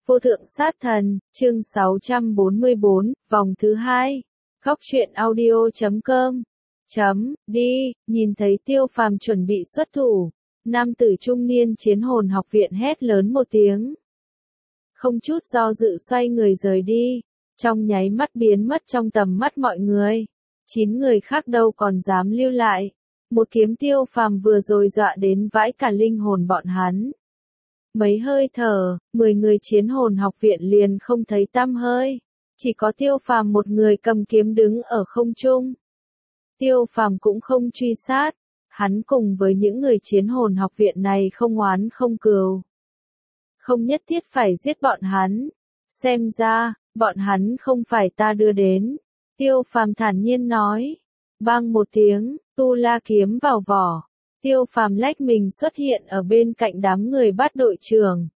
Vô thượng sát thần, chương 644, vòng thứ 2. Góc truyện audio.com. Đi, nhìn thấy Tiêu Phàm chuẩn bị xuất thủ, nam tử trung niên Chiến Hồn học viện hét lớn một tiếng. Không chút do dự xoay người rời đi, trong nháy mắt biến mất trong tầm mắt mọi người. 9 người khác đâu còn dám lưu lại. Một kiếm Tiêu Phàm vừa rồi dọa đến vãi cả linh hồn bọn hắn. Mấy hơi thở, 10 người Chiến Hồn học viện liền không thấy tăm hơi. Chỉ có Tiêu Phàm một người cầm kiếm đứng ở không trung. Tiêu Phàm cũng không truy sát. Hắn cùng với những người Chiến Hồn học viện này không oán không cừu. Không nhất thiết phải giết bọn hắn. Xem ra, bọn hắn không phải ta đưa đến. Tiêu Phàm thản nhiên nói. Bang một tiếng, tu la kiếm vào vỏ. Tiêu Phàm lách mình xuất hiện ở bên cạnh đám người Bát đội trưởng.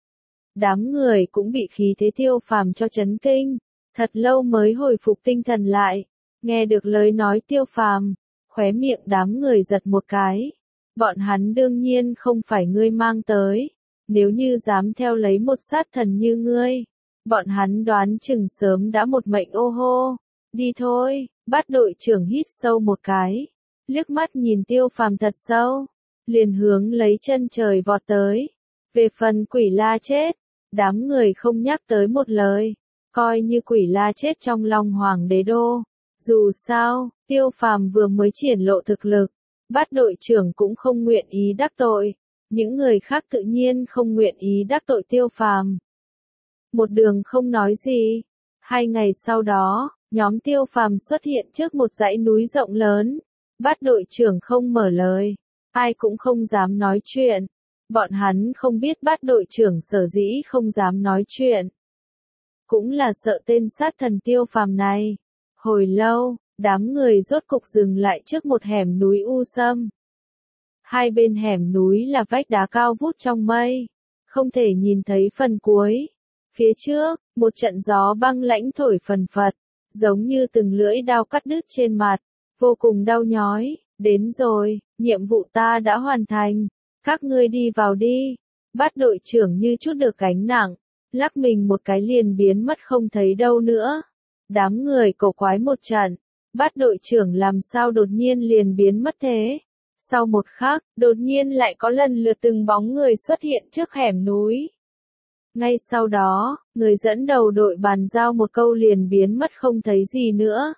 Đám người cũng bị khí thế Tiêu Phàm cho chấn kinh, thật lâu mới hồi phục tinh thần lại. Nghe được lời nói Tiêu Phàm, khóe miệng đám người giật một cái. Bọn hắn đương nhiên không phải ngươi mang tới. Nếu như dám theo lấy một sát thần như ngươi, bọn hắn đoán chừng sớm đã một mệnh ô hô. Đi thôi, Bát đội trưởng hít sâu một cái. Liếc mắt nhìn Tiêu Phàm thật sâu, liền hướng lấy chân trời vọt tới. Về phần Quỷ La chết, đám người không nhắc tới một lời, coi như Quỷ La chết trong lòng Hoàng đế đô. Dù sao, Tiêu Phàm vừa mới triển lộ thực lực, Bát đội trưởng cũng không nguyện ý đắc tội, những người khác tự nhiên không nguyện ý đắc tội Tiêu Phàm. Một đường không nói gì. 2 ngày sau đó, nhóm Tiêu Phàm xuất hiện trước một dãy núi rộng lớn. Bát đội trưởng không mở lời, ai cũng không dám nói chuyện. Bọn hắn không biết Bát đội trưởng sở dĩ không dám nói chuyện. Cũng là sợ tên sát thần Tiêu Phàm này. Hồi lâu, đám người rốt cục dừng lại trước một hẻm núi u sâm. Hai bên hẻm núi là vách đá cao vút trong mây, không thể nhìn thấy phần cuối. Phía trước, một trận gió băng lãnh thổi phần phật, giống như từng lưỡi dao cắt đứt trên mặt. Vô cùng đau nhói. Đến rồi, nhiệm vụ ta đã hoàn thành. Các ngươi đi vào đi. Bát đội trưởng như chút được gánh nặng, lắc mình một cái liền biến mất không thấy đâu nữa. Đám người cổ quái một trận. Bát đội trưởng làm sao đột nhiên liền biến mất thế? Sau một khắc, đột nhiên lại có lần lượt từng bóng người xuất hiện trước hẻm núi. Ngay sau đó, người dẫn đầu đội bàn giao một câu liền biến mất không thấy gì nữa.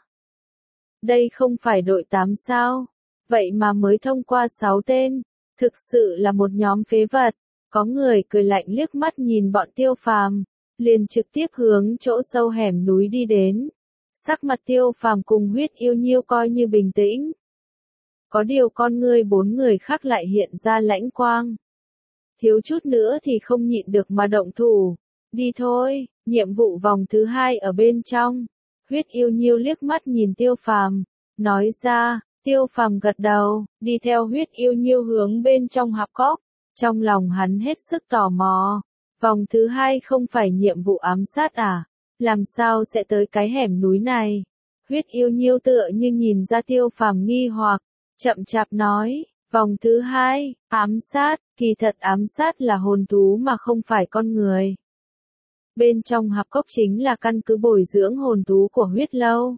Đây không phải đội 8 sao? Vậy mà mới thông qua 6 tên. Thực sự là một nhóm phế vật. Có người cười lạnh liếc mắt nhìn bọn Tiêu Phàm, liền trực tiếp hướng chỗ sâu hẻm núi đi đến. Sắc mặt Tiêu Phàm cùng Huyết Yêu Nhiêu coi như bình tĩnh. Có điều con ngươi 4 người khác lại hiện ra lãnh quang. Thiếu chút nữa thì không nhịn được mà động thủ. Đi thôi, nhiệm vụ vòng thứ 2 ở bên trong. Huyết Yêu Nhiêu liếc mắt nhìn Tiêu Phàm, nói ra. Tiêu Phàm gật đầu, đi theo Huyết Yêu Nhiêu hướng bên trong hạp cốc. Trong lòng hắn hết sức tò mò. Vòng thứ 2 không phải nhiệm vụ ám sát à? Làm sao sẽ tới cái hẻm núi này? Huyết Yêu Nhiêu tựa như nhìn ra Tiêu Phàm nghi hoặc, chậm chạp nói. Vòng thứ 2, ám sát, kỳ thật ám sát là hồn thú mà không phải con người. Bên trong hạp cốc chính là căn cứ bồi dưỡng hồn thú của Huyết Lâu.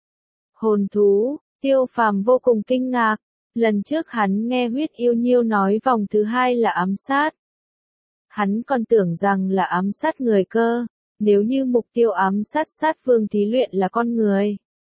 Hồn thú, Tiêu Phàm vô cùng kinh ngạc. Lần trước hắn nghe Huyết Yêu Nhiêu nói vòng thứ 2 là ám sát. Hắn còn tưởng rằng là ám sát người cơ, nếu như mục tiêu ám sát sát vương thí luyện là con người.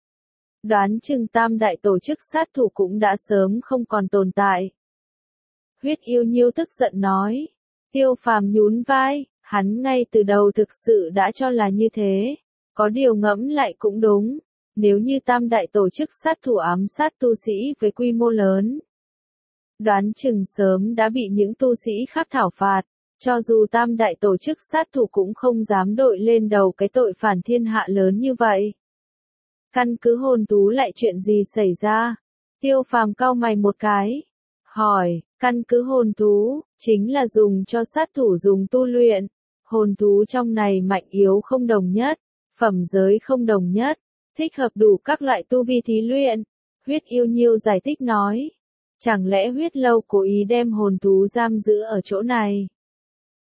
Đoán chừng tam đại tổ chức sát thủ cũng đã sớm không còn tồn tại. Huyết Yêu Nhiêu tức giận nói. Tiêu Phàm nhún vai, hắn ngay từ đầu thực sự đã cho là như thế. Có điều ngẫm lại cũng đúng. Nếu như tam đại tổ chức sát thủ ám sát tu sĩ với quy mô lớn, đoán chừng sớm đã bị những tu sĩ khác thảo phạt. Cho dù tam đại tổ chức sát thủ cũng không dám đội lên đầu cái tội phản thiên hạ lớn như vậy. Căn cứ hồn thú lại chuyện gì xảy ra? Tiêu Phàm cau mày một cái. Hỏi, căn cứ hồn thú, chính là dùng cho sát thủ dùng tu luyện. Hồn thú trong này mạnh yếu không đồng nhất, phẩm giới không đồng nhất, thích hợp đủ các loại tu vi thí luyện. Huyết Yêu Nhiêu giải thích nói. Chẳng lẽ Huyết Lâu cố ý đem hồn thú giam giữ ở chỗ này?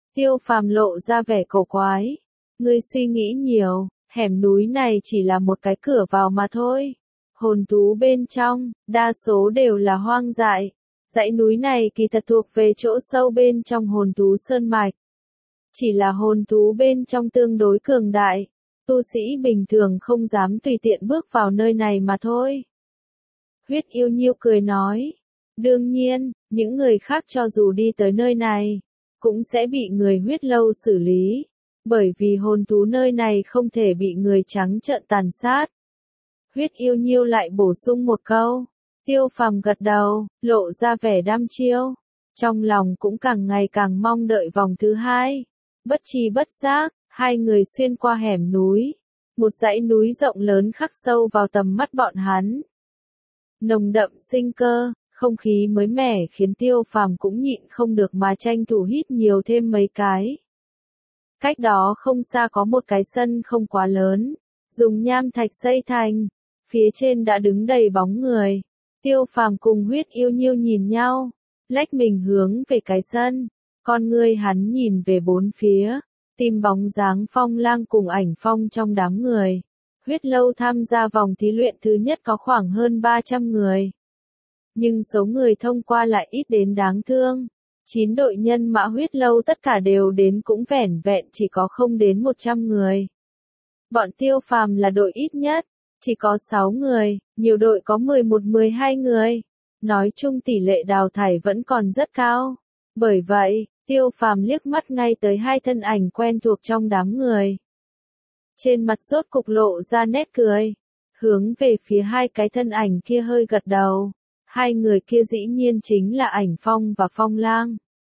Tiêu Phàm lộ ra vẻ cổ quái. Ngươi suy nghĩ nhiều, hẻm núi này chỉ là một cái cửa vào mà thôi. Hồn thú bên trong, đa số đều là hoang dại. Dãy núi này kỳ thật thuộc về chỗ sâu bên trong hồn thú sơn mạch. Chỉ là hồn thú bên trong tương đối cường đại. Tu sĩ bình thường không dám tùy tiện bước vào nơi này mà thôi. Huyết yêu nhiêu cười nói. Đương nhiên, những người khác cho dù đi tới nơi này, cũng sẽ bị người huyết lâu xử lý. Bởi vì hồn thú nơi này không thể bị người trắng trợn tàn sát. Huyết yêu nhiêu lại bổ sung một câu. Tiêu Phàm gật đầu, lộ ra vẻ đăm chiêu. Trong lòng cũng càng ngày càng mong đợi vòng thứ hai. Bất tri bất giác, hai người xuyên qua hẻm núi. Một dãy núi rộng lớn khắc sâu vào tầm mắt bọn hắn. Nồng đậm sinh cơ, không khí mới mẻ khiến Tiêu Phàm cũng nhịn không được mà tranh thủ hít nhiều thêm mấy cái. Cách đó không xa có một cái sân không quá lớn, dùng nham thạch xây thành, phía trên đã đứng đầy bóng người. Tiêu Phàm cùng huyết yêu nhiêu nhìn nhau, lách mình hướng về cái sân, con ngươi hắn nhìn về bốn phía, tìm bóng dáng Phong Lang cùng Ảnh Phong trong đám người. Huyết lâu tham gia vòng thí luyện thứ nhất có khoảng hơn 300 người. Nhưng số người thông qua lại ít đến đáng thương. 9 đội nhân mã huyết lâu tất cả đều đến cũng vẻn vẹn chỉ có không đến 100 người. Bọn Tiêu Phàm là đội ít nhất, chỉ có 6 người, nhiều đội có 11-12 người. Nói chung tỷ lệ đào thải vẫn còn rất cao. Bởi vậy, Tiêu Phàm liếc mắt ngay tới hai thân ảnh quen thuộc trong đám người. Trên mặt rốt cục lộ ra nét cười. Hướng về phía hai cái thân ảnh kia hơi gật đầu. Hai người kia dĩ nhiên chính là Ảnh Phong và Phong Lang.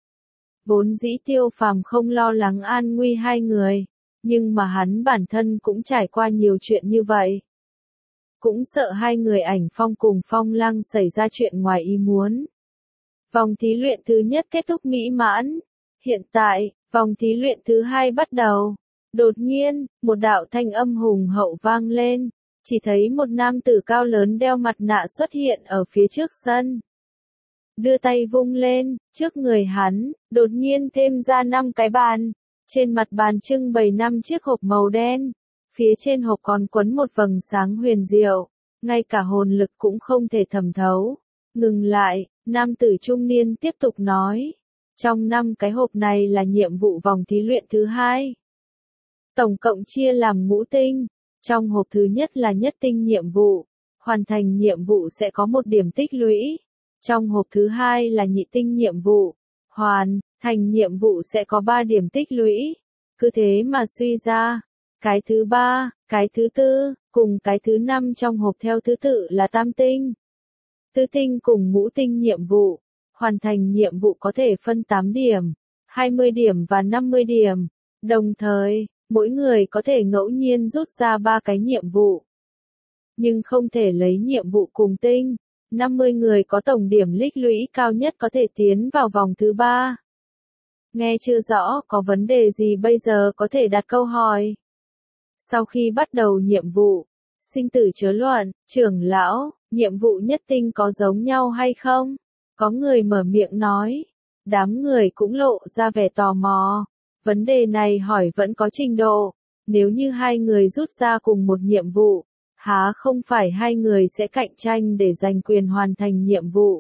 Vốn dĩ Tiêu Phàm không lo lắng an nguy hai người, nhưng mà hắn bản thân cũng trải qua nhiều chuyện như vậy. Cũng sợ hai người Ảnh Phong cùng Phong Lang xảy ra chuyện ngoài ý muốn. Vòng thí luyện thứ nhất kết thúc mỹ mãn. Hiện tại, vòng thí luyện thứ hai bắt đầu. Đột nhiên, một đạo thanh âm hùng hậu vang lên. Chỉ thấy một nam tử cao lớn đeo mặt nạ xuất hiện ở phía trước sân. Đưa tay vung lên, trước người hắn, đột nhiên thêm ra 5 cái bàn. Trên mặt bàn trưng bày 5 chiếc hộp màu đen. Phía trên hộp còn quấn một vầng sáng huyền diệu. Ngay cả hồn lực cũng không thể thẩm thấu. Ngừng lại, nam tử trung niên tiếp tục nói. Trong 5 cái hộp này là nhiệm vụ vòng thí luyện thứ hai. Tổng cộng chia làm ngũ tinh. Trong hộp thứ nhất là nhất tinh nhiệm vụ. Hoàn thành nhiệm vụ sẽ có 1 điểm tích lũy. Trong hộp thứ hai là nhị tinh nhiệm vụ. Hoàn thành nhiệm vụ sẽ có 3 điểm tích lũy. Cứ thế mà suy ra. Cái thứ 3, cái thứ 4, cùng cái thứ 5 trong hộp theo thứ tự là tam tinh. Tứ tinh cùng ngũ tinh nhiệm vụ. Hoàn thành nhiệm vụ có thể phân 8 điểm, 20 điểm và 50 điểm. Đồng thời, mỗi người có thể ngẫu nhiên rút ra 3 cái nhiệm vụ. Nhưng không thể lấy nhiệm vụ cùng tinh. 50 người có tổng điểm tích lũy cao nhất có thể tiến vào vòng thứ 3. Nghe chưa rõ, có vấn đề gì bây giờ có thể đặt câu hỏi. Sau khi bắt đầu nhiệm vụ, sinh tử chớ luận, trưởng lão, nhiệm vụ nhất tinh có giống nhau hay không? Có người mở miệng nói. Đám người cũng lộ ra vẻ tò mò. Vấn đề này hỏi vẫn có trình độ. Nếu như hai người rút ra cùng một nhiệm vụ, há không phải hai người sẽ cạnh tranh để giành quyền hoàn thành nhiệm vụ?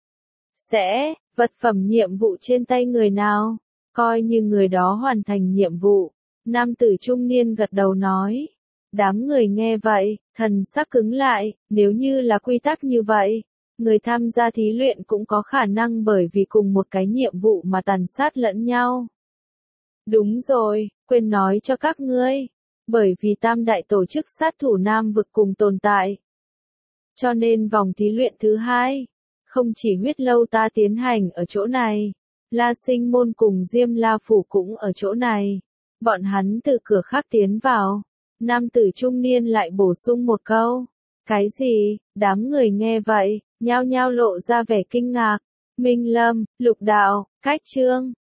Sẽ, vật phẩm nhiệm vụ trên tay người nào, coi như người đó hoàn thành nhiệm vụ. Nam tử trung niên gật đầu nói. Đám người nghe vậy, thần sắc cứng lại, nếu như là quy tắc như vậy, người tham gia thí luyện cũng có khả năng bởi vì cùng một cái nhiệm vụ mà tàn sát lẫn nhau. Đúng rồi, quên nói cho các ngươi. Bởi vì tam đại tổ chức sát thủ Nam vực cùng tồn tại. Cho nên vòng thí luyện thứ hai, không chỉ huyết lâu ta tiến hành ở chỗ này, La Sinh môn cùng Diêm La phủ cũng ở chỗ này. Bọn hắn từ cửa khác tiến vào. Nam tử trung niên lại bổ sung một câu. Cái gì? Đám người nghe vậy, nhao nhao lộ ra vẻ kinh ngạc. Minh Lâm, Lục Đạo, Cách Chương.